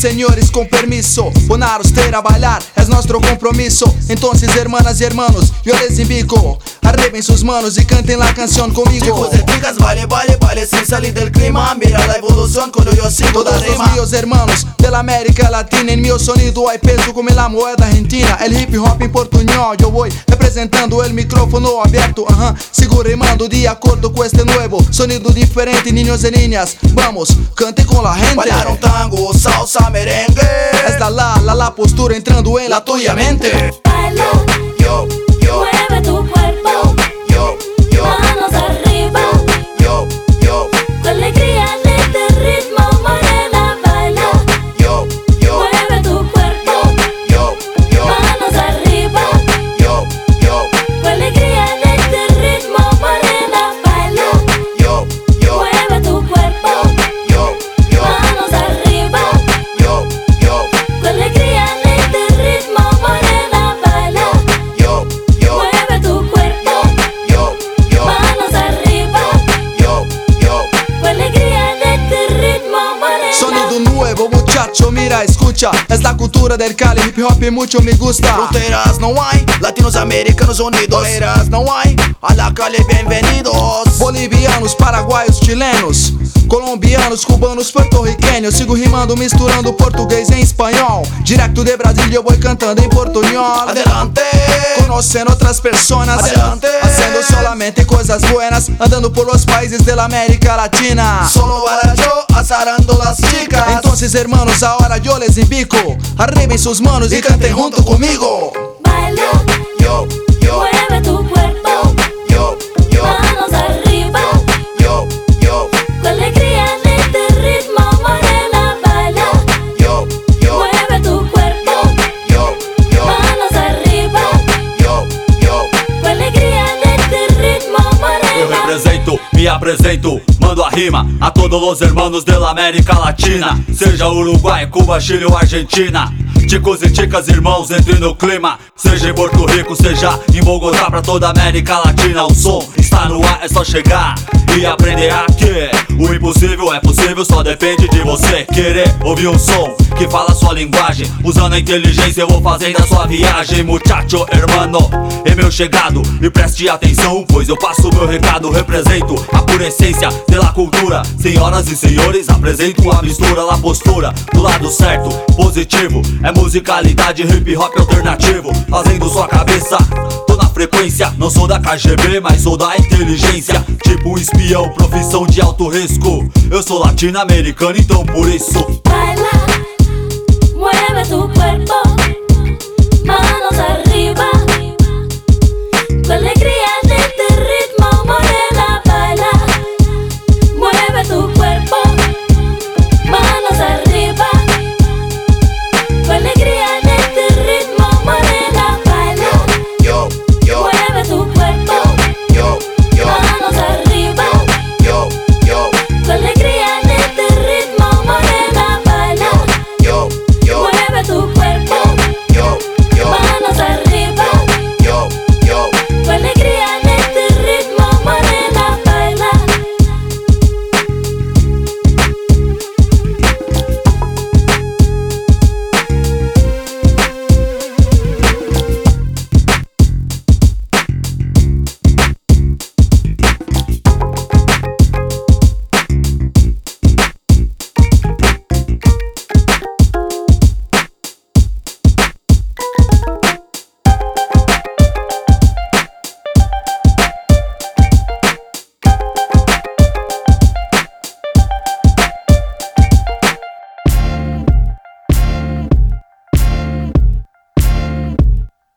señores, con permiso, poner usted a bailar es nuestro compromiso. Entonces, hermanas y hermanos, yo les invito, arriben sus manos y canten la canción conmigo. Chicos y chicas, vale, vale, vale, sin salir del clima. Mira la evolución cuando yo sigo Todos la los rima. míos hermanos de la América Latina, en mi sonido hay peso como la moeda argentina. El hip hop en portuñol, yo voy representando el micrófono abierto, sigo rimando de acuerdo con este nuevo sonido diferente, niños y niñas, vamos, cante con la gente. Bailar un tango, salsa, merengue. Es la postura entrando en la tuya mente. Baila, Yo, yo, mueve tu cuerpo, yo, yo, manos arriba, yo, yo, con alegría en este ritmo, morena, baila, yo, yo, mueve tu cuerpo, yo, yo, manos arriba, yo, yo, con alegría en este ritmo, morena, baila, yo, yo, mueve tu cuerpo, yo, yo, manos arriba, yo, yo, con alegría en este ritmo, morena, baila, yo, yo, mueve tu cuerpo, yo, yo, manos arriba, yo, yo. con alegría en este ritmo, morena. Sonido nuevo, muchacho, mira, escucha. Es la cultura del Cali, hip hop mucho me gusta. Fronteras no hay, latinos, americanos unidos. Barreras no hay, a la calle bienvenidos. Bolivianos, paraguaios, chilenos, colombianos, cubanos, puertorriqueños. Sigo rimando, misturando português em espanhol. Direto de Brasília eu vou cantando em portuñol. Adelante, Conocendo otras personas, Adelante. haciendo solamente cosas buenas, andando por los países de la América Latina. solo para yo, azarando las chicas. Entonces, hermanos, ahora yo les invito, arriben sus manos y canten junto conmigo. Baila, Yo, yo, mueve tu cuerpo, yo, yo, manos arriba, yo, yo, con alegría en este ritmo, morena, baila, yo, yo, mueve tu cuerpo, yo, yo, manos arriba, yo, yo. con alegría en este ritmo, Eu morena. represento, me apresento, mando a rima a todos los hermanos de la América Latina. Seja Uruguai, Cuba, Chile ou Argentina. Chicos e chicas, irmãos, entre no clima. Seja em Porto Rico, seja em Bogotá, pra toda a América Latina. O som está no ar, é só chegar e aprender aqui. O impossível é possível, só depende de você querer ouvir um som que fala a sua linguagem. Usando a inteligência eu vou fazendo a sua viagem. Muchacho, hermano, é meu chegado. E preste atenção, pois eu passo meu recado. Represento a pura essência da cultura. Senhoras e senhores, apresento a mistura, a postura do lado certo, positivo. É musicalidade, hip hop alternativo, fazendo sua cabeça. Tô na frequência, não sou da KGB, mas sou da inteligência. Tipo um espião, profissão de alto risco. Eu sou latino-americano, então por isso Baila, mueve tu cuerpo,